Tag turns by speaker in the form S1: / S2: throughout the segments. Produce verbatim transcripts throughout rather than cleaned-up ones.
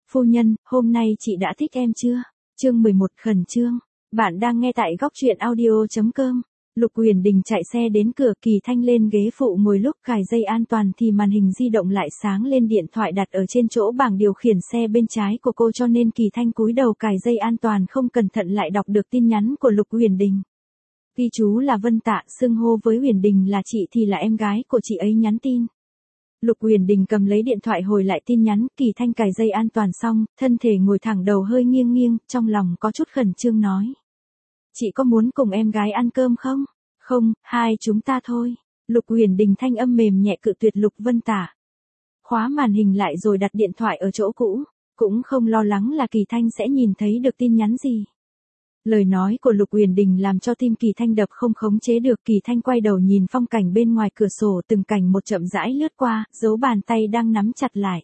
S1: Phu nhân, hôm nay chị đã thích em chưa? Chương mười một khẩn trương. Bạn đang nghe tại góc truyện audio chấm com. Lục Huyền Đình chạy xe đến cửa, Kỳ Thanh lên ghế phụ ngồi, lúc cài dây an toàn thì màn hình di động lại sáng lên, điện thoại đặt ở trên chỗ bảng điều khiển xe bên trái của cô, cho nên Kỳ Thanh cúi đầu cài dây an toàn, không cẩn thận lại đọc được tin nhắn của Lục Huyền Đình. Ghi chú là Vân Tạ, xưng hô với Huyền Đình là chị thì là em gái của chị ấy nhắn tin. Lục Huyền Đình cầm lấy điện thoại hồi lại tin nhắn. Kỳ Thanh cài dây an toàn xong, thân thể ngồi thẳng, đầu hơi nghiêng nghiêng, trong lòng có chút khẩn trương nói. Chị có muốn cùng em gái ăn cơm không? Không, hai chúng ta thôi. Lục Huyền Đình thanh âm mềm nhẹ cự tuyệt Lục Vân Tạ. Khóa màn hình lại rồi đặt điện thoại ở chỗ cũ, cũng không lo lắng là Kỳ Thanh sẽ nhìn thấy được tin nhắn gì. Lời nói của Lục Huyền Đình làm cho tim Kỳ Thanh đập không khống chế được. Kỳ Thanh quay đầu nhìn phong cảnh bên ngoài cửa sổ, từng cảnh một chậm rãi lướt qua, dấu bàn tay đang nắm chặt lại.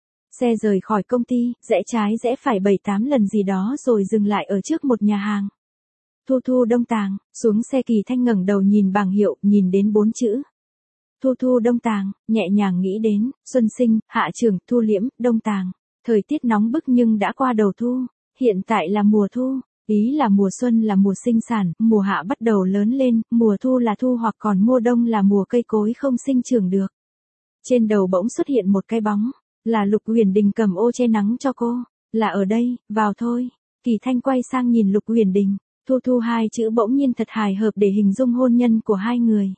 S1: Xe rời khỏi công ty, rẽ trái rẽ phải bảy tám lần gì đó rồi dừng lại ở trước một nhà hàng. Thu Thu Đông Tàng. Xuống xe, Kỳ Thanh ngẩng đầu nhìn bảng hiệu, nhìn đến bốn chữ Thu Thu Đông Tàng, nhẹ nhàng nghĩ đến Xuân Sinh, Hạ Trường, Thu Liễm, Đông Tàng. Thời tiết nóng bức nhưng đã qua đầu thu, hiện tại là mùa thu. Ý là mùa xuân là mùa sinh sản, mùa hạ bắt đầu lớn lên, mùa thu là thu hoặc còn mùa đông là mùa cây cối không sinh trưởng được. Trên đầu bỗng xuất hiện một cái bóng, là Lục Huyền Đình cầm ô che nắng cho cô. Là ở đây, vào thôi. Kỳ Thanh quay sang nhìn Lục Huyền Đình. Thu Thu hai chữ bỗng nhiên thật hài hợp để hình dung hôn nhân của hai người.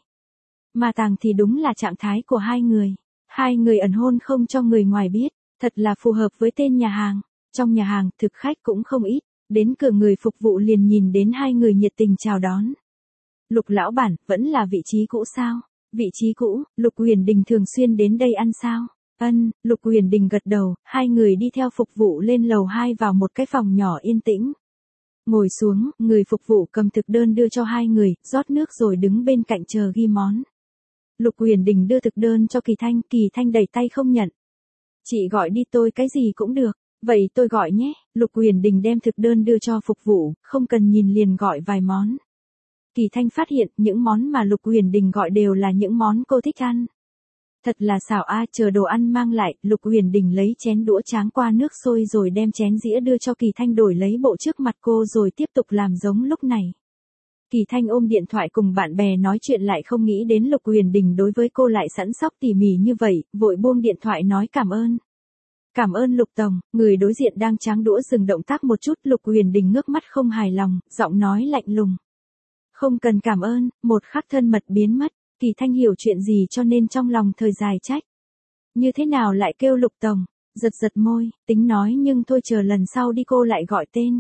S1: Mà tàng thì đúng là trạng thái của hai người. Hai người ẩn hôn không cho người ngoài biết, thật là phù hợp với tên nhà hàng. Trong nhà hàng, thực khách cũng không ít. Đến cửa, người phục vụ liền nhìn đến hai người nhiệt tình chào đón. Lục lão bản, vẫn là vị trí cũ sao? Vị trí cũ, Lục Huyền Đình thường xuyên đến đây ăn sao? Ân, Lục Huyền Đình gật đầu, hai người đi theo phục vụ lên lầu hai vào một cái phòng nhỏ yên tĩnh. Ngồi xuống, người phục vụ cầm thực đơn đưa cho hai người, rót nước rồi đứng bên cạnh chờ ghi món. Lục Huyền Đình đưa thực đơn cho Kỳ Thanh, Kỳ Thanh đẩy tay không nhận. Chị gọi đi, tôi cái gì cũng được. Vậy tôi gọi nhé. Lục Huyền Đình đem thực đơn đưa cho phục vụ, không cần nhìn liền gọi vài món. Kỳ Thanh phát hiện những món mà Lục Huyền Đình gọi đều là những món cô thích ăn. Thật là xảo a. Chờ đồ ăn mang lại, Lục Huyền Đình lấy chén đũa tráng qua nước sôi rồi đem chén dĩa đưa cho Kỳ Thanh, đổi lấy bộ trước mặt cô rồi tiếp tục làm giống lúc này. Kỳ Thanh ôm điện thoại cùng bạn bè nói chuyện, lại không nghĩ đến Lục Huyền Đình đối với cô lại sẵn sóc tỉ mỉ như vậy, vội buông điện thoại nói cảm ơn. Cảm ơn Lục Tổng. Người đối diện đang tráng đũa dừng động tác một chút, Lục Huyền Đình ngước mắt không hài lòng, giọng nói lạnh lùng. Không cần cảm ơn. Một khắc thân mật biến mất, Kỳ Thanh hiểu chuyện gì cho nên trong lòng thời dài trách. Như thế nào lại kêu Lục Tổng, giật giật môi, tính nói nhưng thôi chờ lần sau đi, cô lại gọi tên.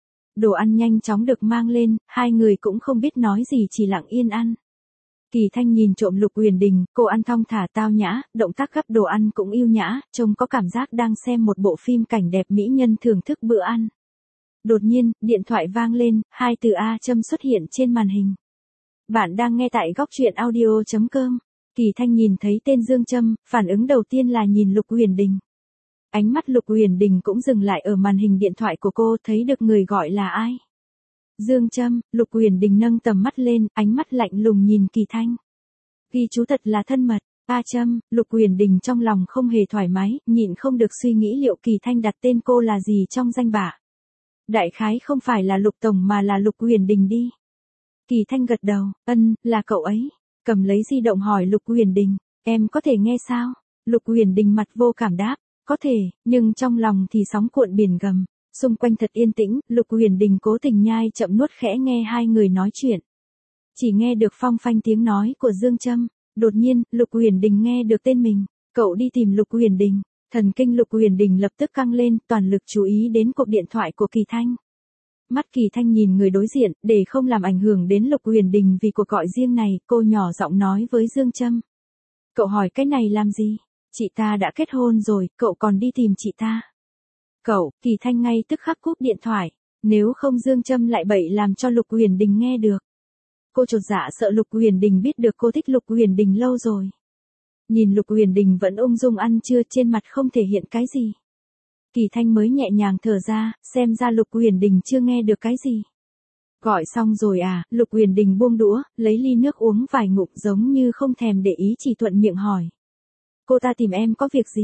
S1: Đồ ăn nhanh chóng được mang lên, hai người cũng không biết nói gì, chỉ lặng yên ăn. Kỳ Thanh nhìn trộm Lục Huyền Đình, cô ăn thong thả tao nhã, động tác gắp đồ ăn cũng yêu nhã, trông có cảm giác đang xem một bộ phim cảnh đẹp mỹ nhân thưởng thức bữa ăn. Đột nhiên, điện thoại vang lên, hai từ A Trâm xuất hiện trên màn hình. Bạn đang nghe tại góc truyện audio chấm com. Kỳ Thanh nhìn thấy tên Dương Trâm, phản ứng đầu tiên là nhìn Lục Huyền Đình. Ánh mắt Lục Huyền Đình cũng dừng lại ở màn hình điện thoại của cô, thấy được người gọi là ai. Dương Trâm. Lục Huyền Đình nâng tầm mắt lên, ánh mắt lạnh lùng nhìn Kỳ Thanh. Ghi chú thật là thân mật. A Trâm. Lục Huyền Đình trong lòng không hề thoải mái, nhịn không được suy nghĩ liệu Kỳ Thanh đặt tên cô là gì trong danh bạ. Đại khái không phải là Lục Tổng mà là Lục Huyền Đình đi. Kỳ Thanh gật đầu, ân, là cậu ấy. Cầm lấy di động hỏi Lục Huyền Đình, em có thể nghe sao? Lục Huyền Đình mặt vô cảm đáp, có thể, nhưng trong lòng thì sóng cuộn biển gầm. Xung quanh thật yên tĩnh, Lục Huyền Đình cố tình nhai chậm nuốt khẽ nghe hai người nói chuyện. Chỉ nghe được phong phanh tiếng nói của Dương Trâm. Đột nhiên, Lục Huyền Đình nghe được tên mình. Cậu đi tìm Lục Huyền Đình. Thần kinh Lục Huyền Đình lập tức căng lên, toàn lực chú ý đến cuộc điện thoại của Kỳ Thanh. Mắt Kỳ Thanh nhìn người đối diện, để không làm ảnh hưởng đến Lục Huyền Đình vì cuộc gọi riêng này, cô nhỏ giọng nói với Dương Trâm. Cậu hỏi cái này làm gì? Chị ta đã kết hôn rồi, cậu còn đi tìm chị ta. Cậu. Kỳ Thanh ngay tức khắc cúp điện thoại. Nếu không Dương Trâm lại bậy làm cho Lục Huyền Đình nghe được. Cô chột dạ sợ Lục Huyền Đình biết được cô thích Lục Huyền Đình lâu rồi. Nhìn Lục Huyền Đình vẫn ung dung ăn trưa, trên mặt không thể hiện cái gì. Kỳ Thanh mới nhẹ nhàng thở ra, xem ra Lục Huyền Đình chưa nghe được cái gì. Gọi xong rồi à? Lục Huyền Đình buông đũa, lấy ly nước uống vài ngụm giống như không thèm để ý, chỉ thuận miệng hỏi. Cô ta tìm em có việc gì?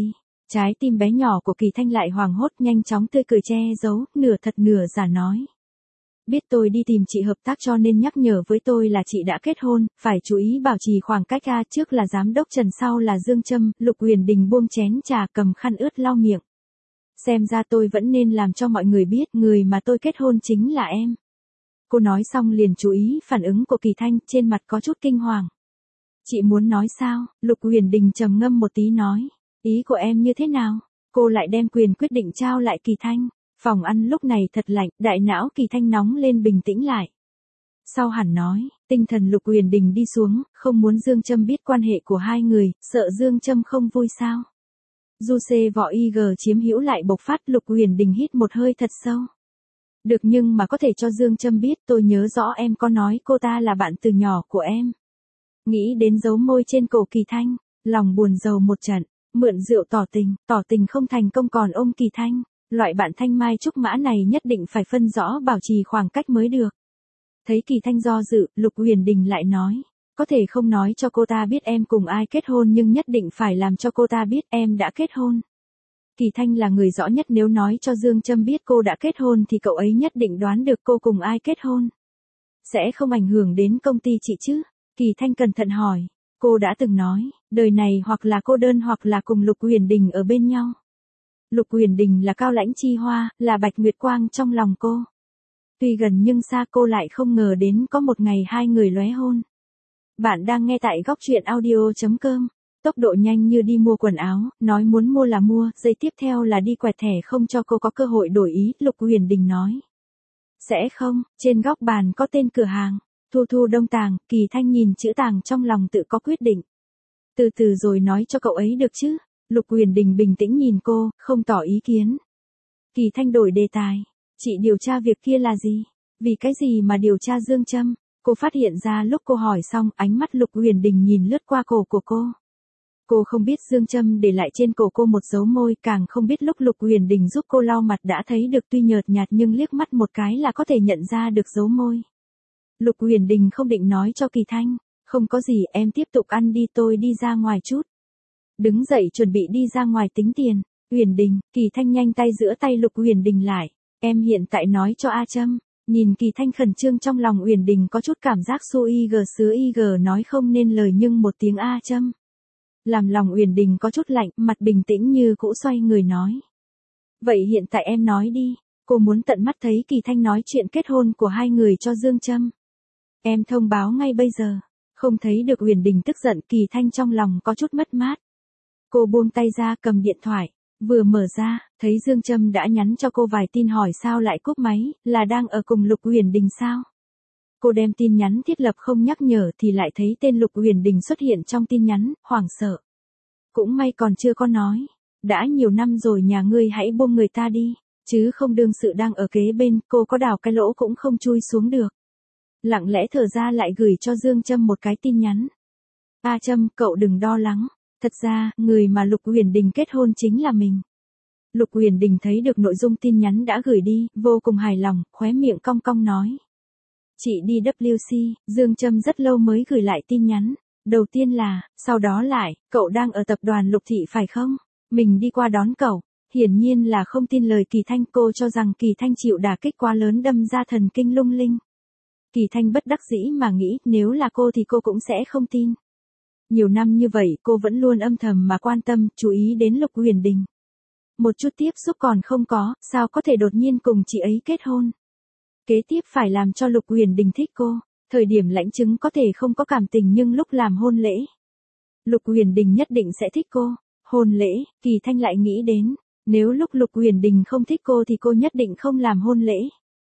S1: Trái tim bé nhỏ của Kỳ Thanh lại hoảng hốt, nhanh chóng tươi cười che giấu, nửa thật nửa giả nói. Biết tôi đi tìm chị hợp tác cho nên nhắc nhở với tôi là chị đã kết hôn, phải chú ý bảo trì khoảng cách a, trước là giám đốc Trần sau là Dương Trâm. Lục Huyền Đình buông chén trà cầm khăn ướt lau miệng. Xem ra tôi vẫn nên làm cho mọi người biết người mà tôi kết hôn chính là em. Cô nói xong liền chú ý phản ứng của Kỳ Thanh, trên mặt có chút kinh hoàng. Chị muốn nói sao? Lục Huyền Đình trầm ngâm một tí nói. Ý của em như thế nào? Cô lại đem quyền quyết định trao lại Kỳ Thanh. Phòng ăn lúc này thật lạnh, đại não Kỳ Thanh nóng lên bình tĩnh lại. Sau hẳn nói, tinh thần Lục Huyền Đình đi xuống, không muốn Dương Trâm biết quan hệ của hai người, sợ Dương Trâm không vui sao. Du xê võ y gờ chiếm hữu lại bộc phát. Lục Huyền Đình hít một hơi thật sâu. Được, nhưng mà có thể cho Dương Trâm biết tôi nhớ rõ em có nói cô ta là bạn từ nhỏ của em. Nghĩ đến dấu môi trên cổ Kỳ Thanh, lòng buồn rầu một trận, mượn rượu tỏ tình, tỏ tình không thành công còn ôm Kỳ Thanh. Loại bạn thanh mai trúc mã này nhất định phải phân rõ bảo trì khoảng cách mới được. Thấy Kỳ Thanh do dự, Lục Huyền Đình lại nói. Có thể không nói cho cô ta biết em cùng ai kết hôn nhưng nhất định phải làm cho cô ta biết em đã kết hôn. Kỳ Thanh là người rõ nhất, nếu nói cho Dương Trâm biết cô đã kết hôn thì cậu ấy nhất định đoán được cô cùng ai kết hôn. Sẽ không ảnh hưởng đến công ty chị chứ? Kỳ Thanh cẩn thận hỏi. Cô đã từng nói, đời này hoặc là cô đơn hoặc là cùng Lục Huyền Đình ở bên nhau. Lục Huyền Đình là cao lãnh chi hoa, là bạch nguyệt quang trong lòng cô. Tuy gần nhưng xa, cô lại không ngờ đến có một ngày hai người lóe hôn. Bạn đang nghe tại góc truyện audio chấm com. Tốc độ nhanh như đi mua quần áo, nói muốn mua là mua, giây tiếp theo là đi quẹt thẻ không cho cô có cơ hội đổi ý. Lục Huyền Đình nói. Sẽ không, trên góc bàn có tên cửa hàng. Thu Thu Đông Tàng. Kỳ Thanh nhìn chữ Tàng trong lòng tự có quyết định. Từ từ rồi nói cho cậu ấy được chứ. Lục Huyền Đình bình tĩnh nhìn cô, không tỏ ý kiến. Kỳ Thanh đổi đề tài. Chị điều tra việc kia là gì? Vì cái gì mà điều tra Dương Trâm? Cô phát hiện ra lúc cô hỏi xong, ánh mắt Lục Huyền Đình nhìn lướt qua cổ của cô. Cô không biết Dương Trâm để lại trên cổ cô một dấu môi, càng không biết lúc Lục Huyền Đình giúp cô lau mặt đã thấy được, tuy nhợt nhạt nhưng liếc mắt một cái là có thể nhận ra được dấu môi. Lục Huyền Đình không định nói cho Kỳ Thanh. Không có gì, em tiếp tục ăn đi, tôi đi ra ngoài chút. Đứng dậy chuẩn bị đi ra ngoài tính tiền. Huyền Đình. Kỳ Thanh nhanh tay giữa tay Lục Huyền Đình lại. Em hiện tại nói cho A Trâm. Nhìn Kỳ Thanh khẩn trương trong lòng Huyền Đình có chút cảm giác su y gờ sứ y gờ nói không nên lời nhưng một tiếng A Trâm. Làm lòng Huyền Đình có chút lạnh, mặt bình tĩnh như cũ xoay người nói. Vậy hiện tại em nói đi, cô muốn tận mắt thấy Kỳ Thanh nói chuyện kết hôn của hai người cho Dương Trâm. Em thông báo ngay bây giờ. Không thấy được Huyền Đình tức giận, Kỳ Thanh trong lòng có chút mất mát. Cô buông tay ra cầm điện thoại, vừa mở ra, thấy Dương Trâm đã nhắn cho cô vài tin hỏi sao lại cúp máy, là đang ở cùng Lục Huyền Đình sao? Cô đem tin nhắn thiết lập không nhắc nhở thì lại thấy tên Lục Huyền Đình xuất hiện trong tin nhắn, hoảng sợ. Cũng may còn chưa có nói, đã nhiều năm rồi nhà ngươi hãy buông người ta đi, chứ không đương sự đang ở kế bên, cô có đào cái lỗ cũng không chui xuống được. Lặng lẽ thở ra lại gửi cho Dương Trâm một cái tin nhắn. A Trâm, cậu đừng lo lắng. Thật ra, người mà Lục Huyền Đình kết hôn chính là mình. Lục Huyền Đình thấy được nội dung tin nhắn đã gửi đi, vô cùng hài lòng, khóe miệng cong cong nói. Chị đi W C, Dương Trâm rất lâu mới gửi lại tin nhắn. Đầu tiên là, sau đó lại, cậu đang ở tập đoàn Lục Thị phải không? Mình đi qua đón cậu. Hiển nhiên là không tin lời Kỳ Thanh, cô cho rằng Kỳ Thanh chịu đả kích quá lớn đâm ra thần kinh lung linh. Kỳ Thanh bất đắc dĩ mà nghĩ, nếu là cô thì cô cũng sẽ không tin. Nhiều năm như vậy cô vẫn luôn âm thầm mà quan tâm, chú ý đến Lục Huyền Đình. Một chút tiếp xúc còn không có, sao có thể đột nhiên cùng chị ấy kết hôn. Kế tiếp phải làm cho Lục Huyền Đình thích cô. Thời điểm lãnh chứng có thể không có cảm tình nhưng lúc làm hôn lễ, Lục Huyền Đình nhất định sẽ thích cô. Hôn lễ, Kỳ Thanh lại nghĩ đến, nếu lúc Lục Huyền Đình không thích cô thì cô nhất định không làm hôn lễ.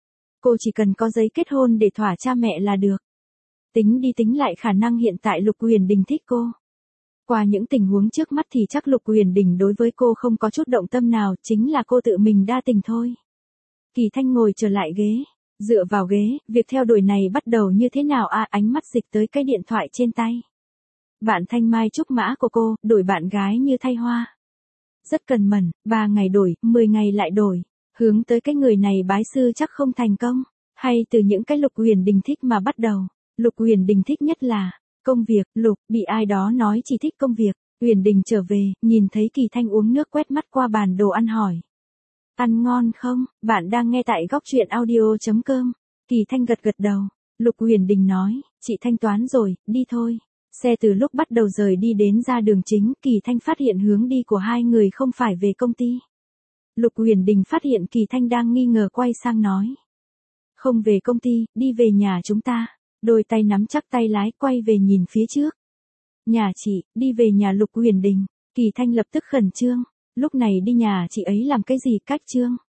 S1: Cô chỉ cần có giấy kết hôn để thỏa cha mẹ là được. Tính đi tính lại khả năng hiện tại Lục Huyền Đình thích cô. Qua những tình huống trước mắt thì chắc Lục Huyền Đình đối với cô không có chút động tâm nào, chính là cô tự mình đa tình thôi. Kỳ Thanh ngồi trở lại ghế, dựa vào ghế, việc theo đuổi này bắt đầu như thế nào à, ánh mắt dịch tới cái điện thoại trên tay. Bạn thanh mai trúc mã của cô, đổi bạn gái như thay hoa. Rất cần mẫn, ba ngày đổi, mười ngày lại đổi, hướng tới cái người này bái sư chắc không thành công, hay từ những cái Lục Huyền Đình thích mà bắt đầu. Lục Huyền Đình thích nhất là công việc. Lục bị ai đó nói chỉ thích công việc, Huyền Đình trở về, nhìn thấy Kỳ Thanh uống nước quét mắt qua bàn đồ ăn hỏi. Ăn ngon không? Bạn đang nghe tại góc truyện audio.com. Kỳ Thanh gật gật đầu. Lục Huyền Đình nói, chị thanh toán rồi, đi thôi. Xe từ lúc bắt đầu rời đi đến ra đường chính, Kỳ Thanh phát hiện hướng đi của hai người không phải về công ty. Lục Huyền Đình phát hiện Kỳ Thanh đang nghi ngờ quay sang nói. Không về công ty, đi về nhà chúng ta. Đôi tay nắm chắc tay lái quay về nhìn phía trước. Nhà chị, đi về nhà Lục Huyền Đình. Kỳ Thanh lập tức khẩn trương. Lúc này đi nhà chị ấy làm cái gì cách trương?